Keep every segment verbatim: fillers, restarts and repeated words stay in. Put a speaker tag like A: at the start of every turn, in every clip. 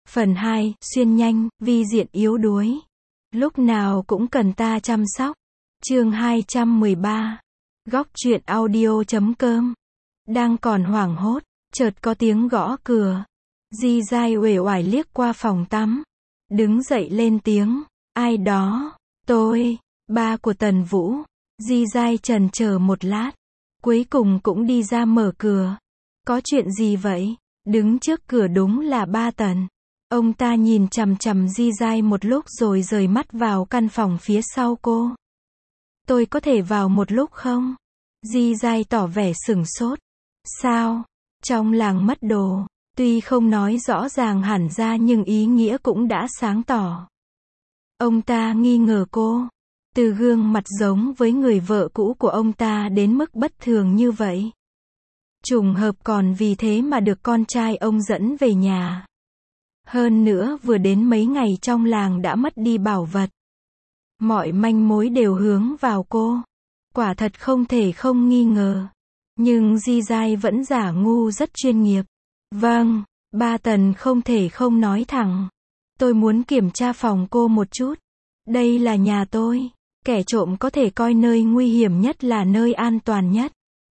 A: Phần hai, xuyên nhanh, vi diện yếu đuối. Lúc nào cũng cần ta chăm sóc. Chương hai trăm mười ba. Góc truyện audio chấm com. Đang còn hoảng hốt, chợt có tiếng gõ cửa. Di Dai uể oải liếc qua phòng tắm. Đứng dậy lên tiếng. Ai đó? Tôi, ba của Tần Vũ. Di Dai chần chờ một lát. Cuối cùng cũng đi ra mở cửa. Có chuyện gì vậy? Đứng trước cửa đúng là ba Tần. Ông ta nhìn chằm chằm Di Dai một lúc rồi rời mắt vào căn phòng phía sau cô. Tôi có thể vào một lúc không? Di Dai tỏ vẻ sửng sốt. Sao? Trong làng mất đồ. Tuy không nói rõ ràng hẳn ra nhưng ý nghĩa cũng đã sáng tỏ. Ông ta nghi ngờ cô. Từ gương mặt giống với người vợ cũ của ông ta đến mức bất thường như vậy. Trùng hợp còn vì thế mà được con trai ông dẫn về nhà. Hơn nữa vừa đến mấy ngày trong làng đã mất đi bảo vật. Mọi manh mối đều hướng vào cô. Quả thật không thể không nghi ngờ. Nhưng Di Dai vẫn giả ngu rất chuyên nghiệp. Vâng, ba Tần không thể không nói thẳng. Tôi muốn kiểm tra phòng cô một chút. Đây là nhà tôi. Kẻ trộm có thể coi nơi nguy hiểm nhất là nơi an toàn nhất.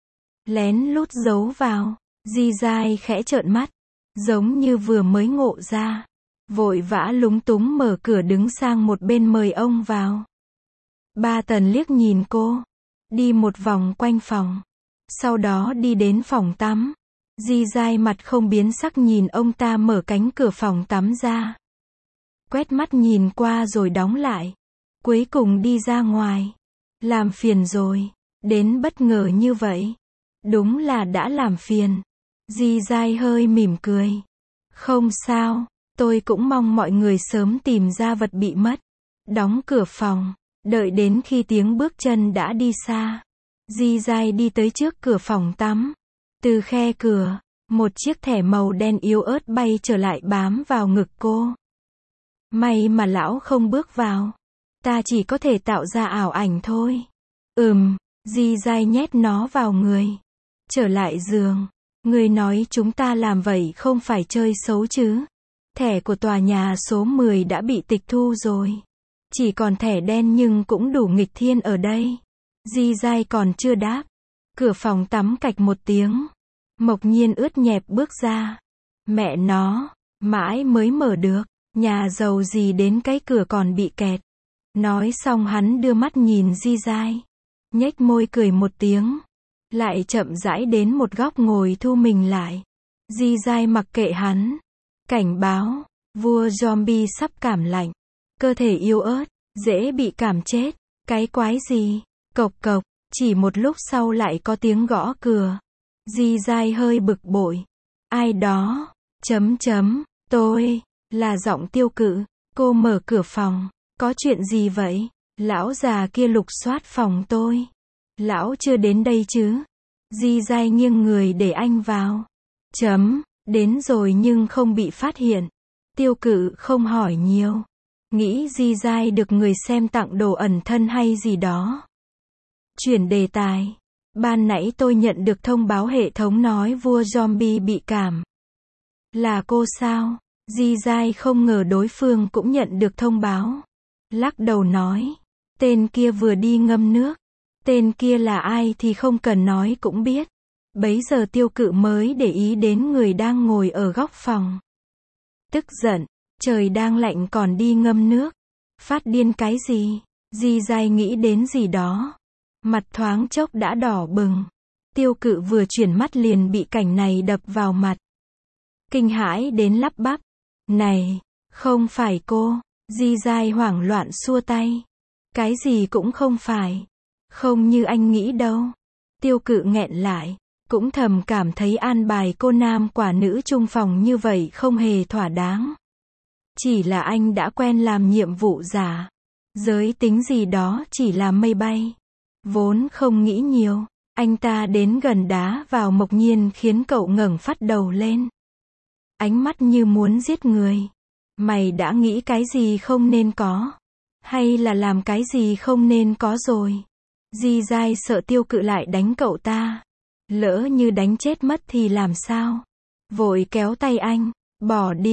A: Lén lút giấu vào. Di Dai khẽ trợn mắt. Giống như vừa mới ngộ ra. Vội vã lúng túng mở cửa đứng sang một bên mời ông vào. Ba Tần liếc nhìn cô. Đi một vòng quanh phòng. Sau đó đi đến phòng tắm. Di Dai mặt không biến sắc nhìn ông ta mở cánh cửa phòng tắm ra. Quét mắt nhìn qua rồi đóng lại. Cuối cùng đi ra ngoài. Làm phiền rồi. Đến bất ngờ như vậy. Đúng là đã làm phiền. Di Dai hơi mỉm cười. Không sao. Tôi cũng mong mọi người sớm tìm ra vật bị mất. Đóng cửa phòng. Đợi đến khi tiếng bước chân đã đi xa. Di Dai đi tới trước cửa phòng tắm. Từ khe cửa, một chiếc thẻ màu đen yếu ớt bay trở lại bám vào ngực cô. May mà lão không bước vào. Ta chỉ có thể tạo ra ảo ảnh thôi. Ừm, Di Dai nhét nó vào người. Trở lại giường. Người nói chúng ta làm vậy không phải chơi xấu chứ. Thẻ của tòa nhà số mười đã bị tịch thu rồi. Chỉ còn thẻ đen nhưng cũng đủ nghịch thiên ở đây. Di Dai còn chưa đáp. Cửa phòng tắm cạch một tiếng. Mộc Nhiên ướt nhẹp bước ra. Mẹ nó, mãi mới mở được. Nhà giàu gì đến cái cửa còn bị kẹt. Nói xong hắn đưa mắt nhìn Di Dai. Nhếch môi cười một tiếng. Lại chậm rãi đến một góc ngồi thu mình lại. Di Dai mặc kệ hắn. Cảnh báo, vua zombie sắp cảm lạnh. Cơ thể yếu ớt, dễ bị cảm chết. Cái quái gì? Cộc cộc, chỉ một lúc sau lại có tiếng gõ cửa. Di Dai hơi bực bội. Ai đó? Chấm chấm, tôi, là giọng Tiêu Cự. Cô mở cửa phòng. Có chuyện gì vậy? Lão già kia lục soát phòng tôi. Lão chưa đến đây chứ? Di Dai nghiêng người để anh vào. Chấm, đến rồi nhưng không bị phát hiện. Tiêu Cự không hỏi nhiều. Nghĩ Di Dai được người xem tặng đồ ẩn thân hay gì đó. Chuyển đề tài. Ban nãy tôi nhận được thông báo hệ thống nói vua zombie bị cảm. Là cô sao? Di Dai không ngờ đối phương cũng nhận được thông báo. Lắc đầu nói. Tên kia vừa đi ngâm nước. Tên kia là ai thì không cần nói cũng biết. Bấy giờ Tiêu Cự mới để ý đến người đang ngồi ở góc phòng. Tức giận. Trời đang lạnh còn đi ngâm nước. Phát điên cái gì? Di Dai nghĩ đến gì đó. Mặt thoáng chốc đã đỏ bừng. Tiêu Cự vừa chuyển mắt liền bị cảnh này đập vào mặt. Kinh hãi đến lắp bắp. Này, không phải cô. Di Dai hoảng loạn xua tay. Cái gì cũng không phải. Không như anh nghĩ đâu. Tiêu Cự nghẹn lại. Cũng thầm cảm thấy an bài cô nam quả nữ chung phòng như vậy không hề thỏa đáng. Chỉ là anh đã quen làm nhiệm vụ giả. Giới tính gì đó chỉ là mây bay. Vốn không nghĩ nhiều. Anh ta đến gần đá vào Mộc Nhiên khiến cậu ngẩng phát đầu lên. Ánh mắt như muốn giết người. Mày đã nghĩ cái gì không nên có? Hay là làm cái gì không nên có rồi? Di Dai sợ Tiêu Cự lại đánh cậu ta. Lỡ như đánh chết mất thì làm sao? Vội kéo tay anh. Bỏ đi.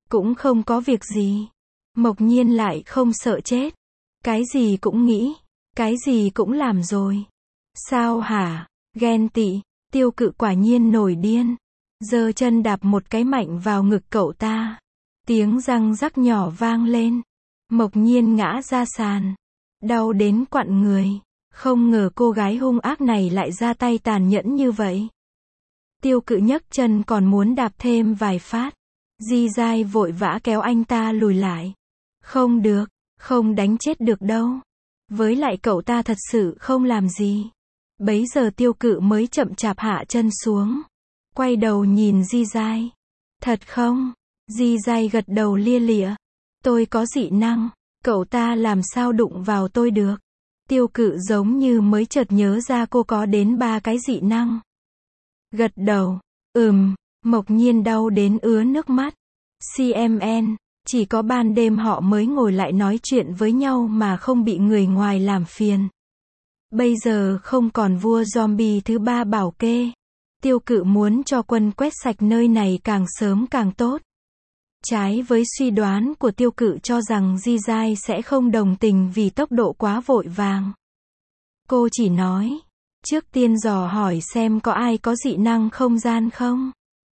A: Cũng không có việc gì. Mộc Nhiên lại không sợ chết. Cái gì cũng nghĩ. Cái gì cũng làm rồi. Sao hả? Ghen tị. Tiêu Cự quả nhiên nổi điên. Giơ chân đạp một cái mạnh vào ngực cậu ta. Tiếng răng rắc nhỏ vang lên. Mộc Nhiên ngã ra sàn. Đau đến quặn người. Không ngờ cô gái hung ác này lại ra tay tàn nhẫn như vậy. Tiêu Cự nhấc chân còn muốn đạp thêm vài phát. Di Giai vội vã kéo anh ta lùi lại. Không được, không đánh chết được đâu. Với lại cậu ta thật sự không làm gì. Bấy giờ Tiêu Cự mới chậm chạp hạ chân xuống. Quay đầu nhìn Di Giai. Thật không? Di Giai gật đầu lia lịa. Tôi có dị năng. Cậu ta làm sao đụng vào tôi được? Tiêu Cự giống như mới chợt nhớ ra cô có đến ba cái dị năng. Gật đầu. Ừm. Mộc Nhiên đau đến ứa nước mắt. xê em en. Chỉ có ban đêm họ mới ngồi lại nói chuyện với nhau mà không bị người ngoài làm phiền. Bây giờ không còn vua zombie thứ ba bảo kê. Tiêu Cự muốn cho quân quét sạch nơi này càng sớm càng tốt. Trái với suy đoán của Tiêu Cự cho rằng Di Giai sẽ không đồng tình vì tốc độ quá vội vàng. Cô chỉ nói, trước tiên dò hỏi xem có ai có dị năng không gian không.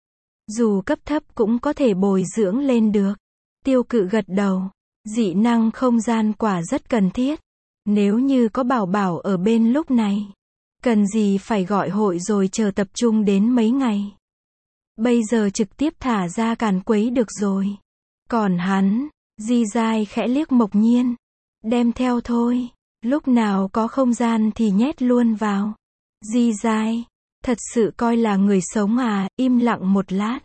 A: Dù cấp thấp cũng có thể bồi dưỡng lên được. Tiêu Cự gật đầu. Dị năng không gian quả rất cần thiết. Nếu như có Bảo Bảo ở bên lúc này. Cần gì phải gọi hội rồi chờ tập trung đến mấy ngày. Bây giờ trực tiếp thả ra càn quấy được rồi. Còn hắn, Di Giai khẽ liếc Mộc Nhiên. Đem theo thôi. Lúc nào có không gian thì nhét luôn vào. Di Giai, thật sự coi là người sống à, im lặng một lát.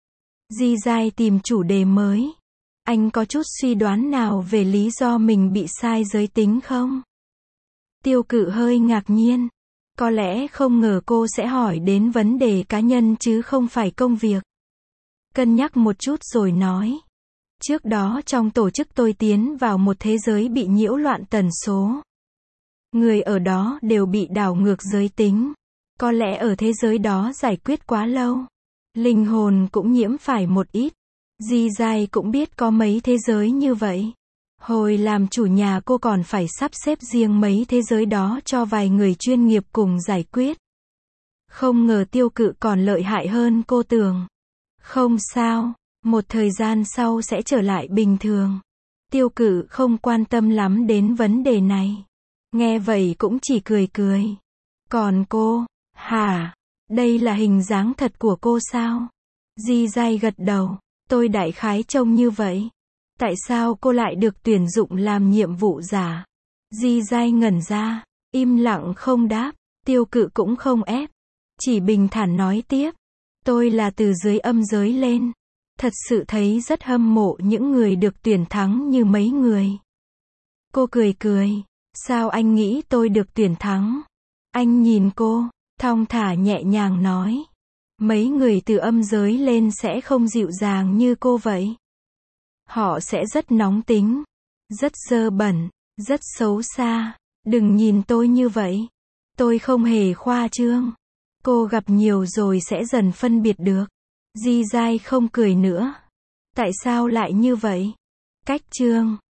A: Di Giai tìm chủ đề mới. Anh có chút suy đoán nào về lý do mình bị sai giới tính không? Tiêu Cự hơi ngạc nhiên. Có lẽ không ngờ cô sẽ hỏi đến vấn đề cá nhân chứ không phải công việc. Cân nhắc một chút rồi nói. Trước đó trong tổ chức tôi tiến vào một thế giới bị nhiễu loạn tần số. Người ở đó đều bị đảo ngược giới tính. Có lẽ ở thế giới đó giải quyết quá lâu. Linh hồn cũng nhiễm phải một ít. Di Giai cũng biết có mấy thế giới như vậy. Hồi làm chủ nhà cô còn phải sắp xếp riêng mấy thế giới đó cho vài người chuyên nghiệp cùng giải quyết. Không ngờ Tiêu Cự còn lợi hại hơn cô tưởng. Không sao, một thời gian sau sẽ trở lại bình thường. Tiêu Cự không quan tâm lắm đến vấn đề này. Nghe vậy cũng chỉ cười cười. Còn cô, hả? Đây là hình dáng thật của cô sao? Di Giai gật đầu. Tôi đại khái trông như vậy. Tại sao cô lại được tuyển dụng làm nhiệm vụ giả? Di Giai ngẩn ra, im lặng không đáp. Tiêu Cự cũng không ép. Chỉ bình thản nói tiếp. Tôi là từ dưới âm giới lên. Thật sự thấy rất hâm mộ những người được tuyển thắng như mấy người. Cô cười cười. Sao anh nghĩ tôi được tuyển thắng? Anh nhìn cô, thong thả nhẹ nhàng nói. Mấy người từ âm giới lên sẽ không dịu dàng như cô vậy. Họ sẽ rất nóng tính, rất dơ bẩn, rất xấu xa. Đừng nhìn tôi như vậy. Tôi không hề khoa trương. Cô gặp nhiều rồi sẽ dần phân biệt được. Di Giai không cười nữa. Tại sao lại như vậy? Cách trương.